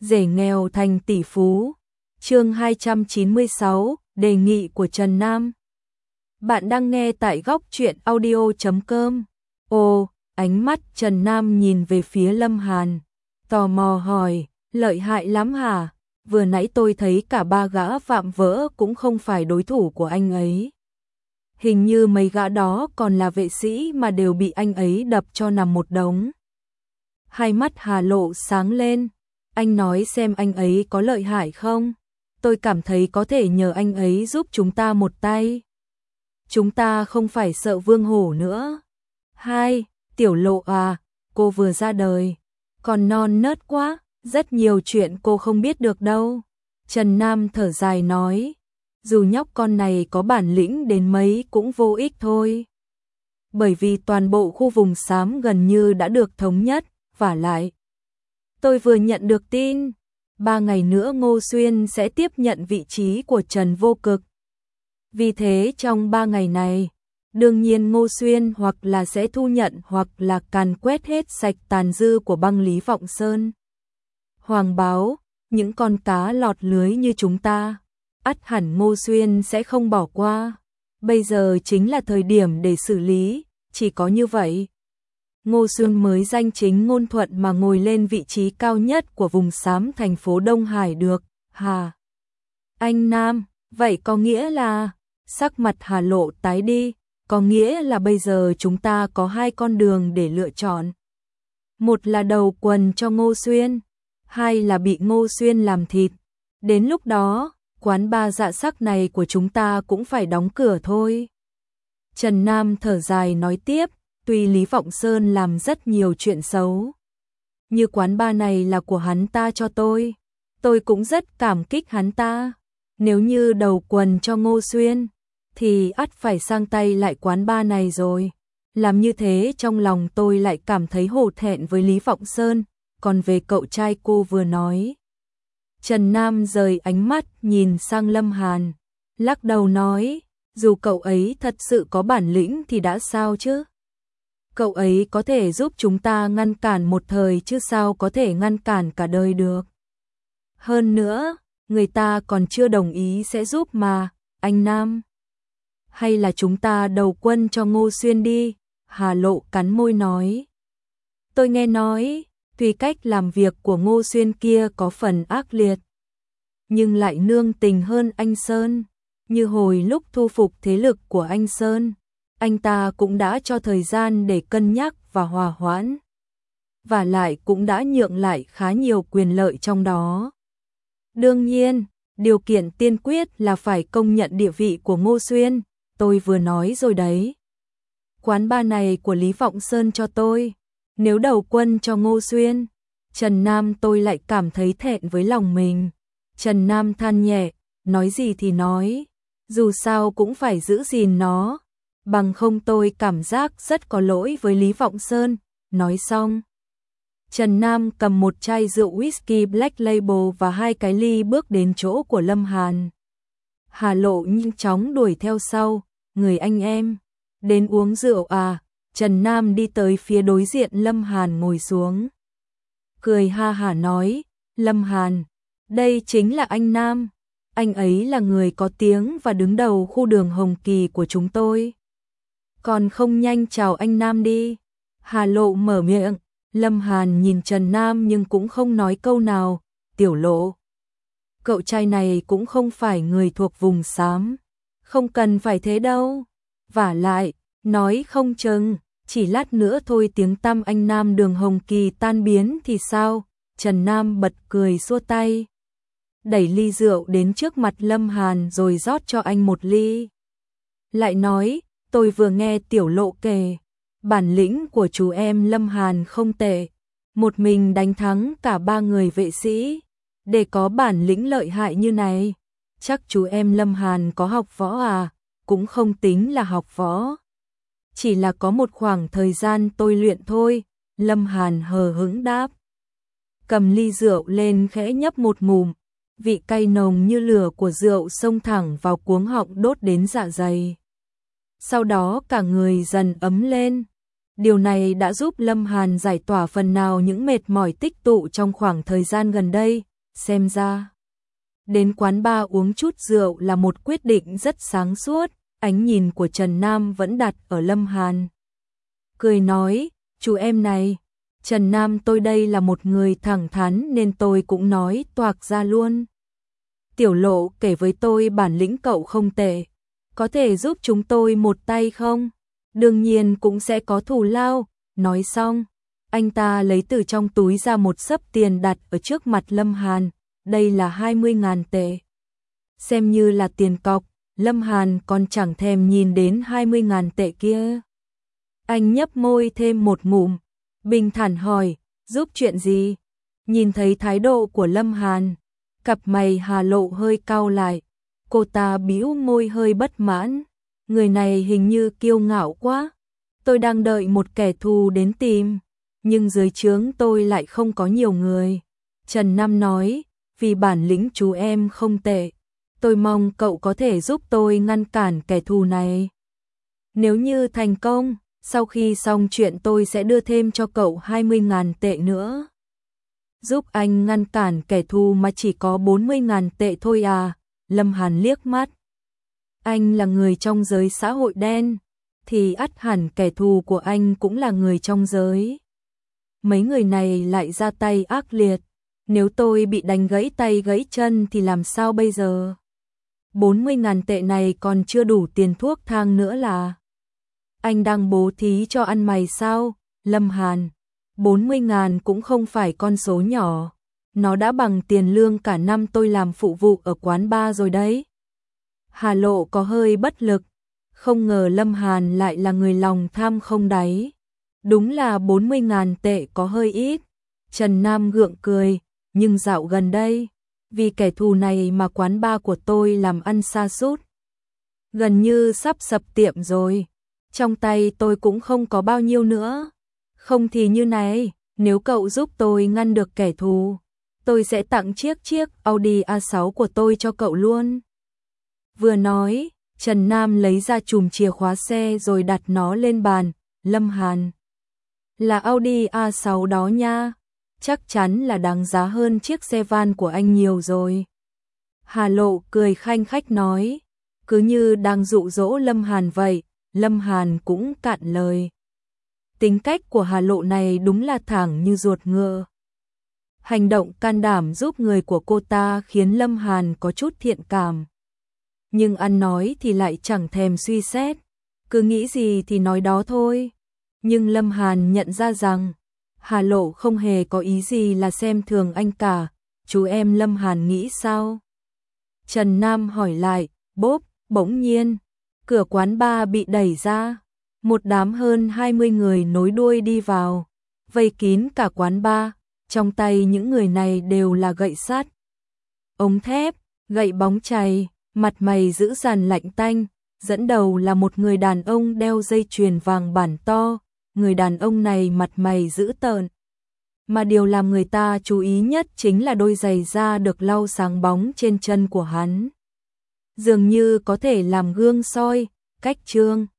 rể nghèo thành tỷ phú. Chương 296, đề nghị của Trần Nam. Bạn đang nghe tại góc truyện audio.com. Ồ, ánh mắt Trần Nam nhìn về phía Lâm Hàn, tò mò hỏi, lợi hại lắm hả? Vừa nãy tôi thấy cả ba gã vạm vỡ cũng không phải đối thủ của anh ấy. Hình như mấy gã đó còn là vệ sĩ mà đều bị anh ấy đập cho nằm một đống. Hai mắt Hà Lộ sáng lên, anh nói xem anh ấy có lợi hại không? Tôi cảm thấy có thể nhờ anh ấy giúp chúng ta một tay. Chúng ta không phải sợ Vương Hổ nữa. Hai, Tiểu Lộ à, cô vừa ra đời, còn non nớt quá, rất nhiều chuyện cô không biết được đâu. Trần Nam thở dài nói, dù nhóc con này có bản lĩnh đến mấy cũng vô ích thôi. Bởi vì toàn bộ khu vùng xám gần như đã được thống nhất, vả lại. Tôi vừa nhận được tin, 3 ngày nữa Ngô Xuyên sẽ tiếp nhận vị trí của Trần Vô Cực. Vì thế trong 3 ngày này, đương nhiên Ngô Xuyên hoặc là sẽ thu nhận hoặc là càn quét hết sạch tàn dư của băng Lý Vọng Sơn. Hoàng báo, những con cá lọt lưới như chúng ta, ắt hẳn Ngô Xuyên sẽ không bỏ qua. Bây giờ chính là thời điểm để xử lý, chỉ có như vậy. Ngô Xuyên mới danh chính ngôn thuận mà ngồi lên vị trí cao nhất của vùng xám thành phố Đông Hải được, hà. Anh Nam, vậy có nghĩa là, sắc mặt Hà Lộ tái đi, có nghĩa là bây giờ chúng ta có 2 con đường để lựa chọn. Một là đầu quần cho Ngô Xuyên, 2 là bị Ngô Xuyên làm thịt. Đến lúc đó, quán bar dạ sắc này của chúng ta cũng phải đóng cửa thôi. Trần Nam thở dài nói tiếp, tuy Lý Vọng Sơn làm rất nhiều chuyện xấu, như quán bar này là của hắn ta cho tôi cũng rất cảm kích hắn ta. Nếu như đầu quần cho Ngô Xuyên, thì ắt phải sang tay lại quán bar này rồi. Làm như thế trong lòng tôi lại cảm thấy hổ thẹn với Lý Vọng Sơn, còn về cậu trai cô vừa nói. Trần Nam rời ánh mắt nhìn sang Lâm Hàn, lắc đầu nói, dù cậu ấy thật sự có bản lĩnh thì đã sao chứ? Cậu ấy có thể giúp chúng ta ngăn cản một thời chứ sao có thể ngăn cản cả đời được. Hơn nữa, người ta còn chưa đồng ý sẽ giúp mà, anh Nam. Hay là chúng ta đầu quân cho Ngô Xuyên đi, Hà Lộ cắn môi nói. Tôi nghe nói, tuy cách làm việc của Ngô Xuyên kia có phần ác liệt, nhưng lại nương tình hơn anh Sơn. Như hồi lúc thu phục thế lực của anh Sơn, anh ta cũng đã cho thời gian để cân nhắc và hòa hoãn. Và lại cũng đã nhượng lại khá nhiều quyền lợi trong đó. Đương nhiên, điều kiện tiên quyết là phải công nhận địa vị của Ngô Xuyên, tôi vừa nói rồi đấy. Quán bar này của Lý Vọng Sơn cho tôi, nếu đầu quân cho Ngô Xuyên, Trần Nam tôi lại cảm thấy thẹn với lòng mình. Trần Nam than nhẹ, nói gì thì nói, dù sao cũng phải giữ gìn nó, bằng không tôi cảm giác rất có lỗi với Lý Vọng Sơn. Nói xong, Trần Nam cầm một chai rượu whisky Black Label và 2 cái ly bước đến chỗ của Lâm Hàn. Hà Lộ nhanh chóng đuổi theo sau, người anh em, đến uống rượu à? Trần Nam đi tới phía đối diện Lâm Hàn ngồi xuống. Cười ha hả nói, Lâm Hàn, đây chính là anh Nam. Anh ấy là người có tiếng và đứng đầu khu đường Hồng Kỳ của chúng tôi. Còn không nhanh chào anh Nam đi. Hà Lộ mở miệng, Lâm Hàn nhìn Trần Nam nhưng cũng không nói câu nào. Tiểu Lộ, cậu trai này cũng không phải người thuộc vùng xám, không cần phải thế đâu. Vả lại, nói không chừng, chỉ lát nữa thôi tiếng tăm anh Nam đường Hồng Kỳ tan biến thì sao? Trần Nam bật cười xua tay, đẩy ly rượu đến trước mặt Lâm Hàn rồi rót cho anh một ly. Lại nói, tôi vừa nghe Tiểu Lộ kể, bản lĩnh của chú em Lâm Hàn không tệ, một mình đánh thắng cả 3 người vệ sĩ. Để có bản lĩnh lợi hại như này, chắc chú em Lâm Hàn có học võ à? Cũng không tính là học võ, chỉ là có một khoảng thời gian tôi luyện thôi. Lâm Hàn hờ hững đáp, cầm ly rượu lên khẽ nhấp một ngụm, vị cay nồng như lửa của rượu xông thẳng vào cuống họng đốt đến dạ dày. Sau đó cả người dần ấm lên. Điều này đã giúp Lâm Hàn giải tỏa phần nào những mệt mỏi tích tụ trong khoảng thời gian gần đây, xem ra đến quán bar uống chút rượu là một quyết định rất sáng suốt. Ánh nhìn của Trần Nam vẫn đặt ở Lâm Hàn. Cười nói, chú em này, Trần Nam tôi đây là một người thẳng thắn nên tôi cũng nói toạc ra luôn. Tiểu Lộ kể với tôi bản lĩnh cậu không tệ, có thể giúp chúng tôi một tay không? Đương nhiên cũng sẽ có thù lao. Nói xong, anh ta lấy từ trong túi ra một xấp tiền đặt ở trước mặt Lâm Hàn, đây là 20.000 tệ. Xem như là tiền cọc, Lâm Hàn còn chẳng thèm nhìn đến 20.000 tệ kia. Anh nhấp môi thêm một ngụm, bình thản hỏi, giúp chuyện gì? Nhìn thấy thái độ của Lâm Hàn, cặp mày Hà Lộ hơi cau lại, cô ta bĩu môi hơi bất mãn, người này hình như kiêu ngạo quá. Tôi đang đợi một kẻ thù đến tìm, nhưng dưới trướng tôi lại không có nhiều người. Trần Nam nói, vì bản lĩnh chú em không tệ, tôi mong cậu có thể giúp tôi ngăn cản kẻ thù này. Nếu như thành công, sau khi xong chuyện tôi sẽ đưa thêm cho cậu 20.000 tệ nữa. Giúp anh ngăn cản kẻ thù mà chỉ có 40.000 tệ thôi à? Lâm Hàn liếc mắt. Anh là người trong giới xã hội đen, thì ắt hẳn kẻ thù của anh cũng là người trong giới. Mấy người này lại ra tay ác liệt, nếu tôi bị đánh gãy tay gãy chân thì làm sao bây giờ? 40.000 tệ này còn chưa đủ tiền thuốc thang nữa là. Anh đang bố thí cho ăn mày sao? Lâm Hàn, 40.000 cũng không phải con số nhỏ, nó đã bằng tiền lương cả năm tôi làm phụ vụ ở quán bar rồi đấy. Hà Lộ có hơi bất lực, không ngờ Lâm Hàn lại là người lòng tham không đáy. Đúng là 40.000 tệ có hơi ít. Trần Nam gượng cười, nhưng dạo gần đây, vì kẻ thù này mà quán bar của tôi làm ăn sa sút, gần như sắp sập tiệm rồi. Trong tay tôi cũng không có bao nhiêu nữa. Không thì như này, nếu cậu giúp tôi ngăn được kẻ thù, tôi sẽ tặng chiếc Audi A6 của tôi cho cậu luôn. Vừa nói, Trần Nam lấy ra chùm chìa khóa xe rồi đặt nó lên bàn. Lâm Hàn, là Audi A6 đó nha, chắc chắn là đáng giá hơn chiếc xe van của anh nhiều rồi. Hà Lộ cười khanh khách nói, cứ như đang dụ dỗ Lâm Hàn vậy. Lâm Hàn cũng cạn lời. Tính cách của Hà Lộ này đúng là thẳng như ruột ngựa. Hành động can đảm giúp người của cô ta khiến Lâm Hàn có chút thiện cảm. Nhưng ăn nói thì lại chẳng thèm suy xét, cứ nghĩ gì thì nói đó thôi. Nhưng Lâm Hàn nhận ra rằng Hà Lộ không hề có ý gì là xem thường anh cả. Chú em Lâm Hàn nghĩ sao? Trần Nam hỏi lại. Bốp, bỗng nhiên cửa quán bar bị đẩy ra, một đám hơn 20 người nối đuôi đi vào, vây kín cả quán bar. Trong tay những người này đều là gậy sắt, ống thép, gậy bóng chày, mặt mày dữ dằn lạnh tanh. Dẫn đầu là một người đàn ông đeo dây chuyền vàng bản to. Người đàn ông này mặt mày dữ tợn, mà điều làm người ta chú ý nhất chính là đôi giày da được lau sáng bóng trên chân của hắn, dường như có thể làm gương soi. Cách Trương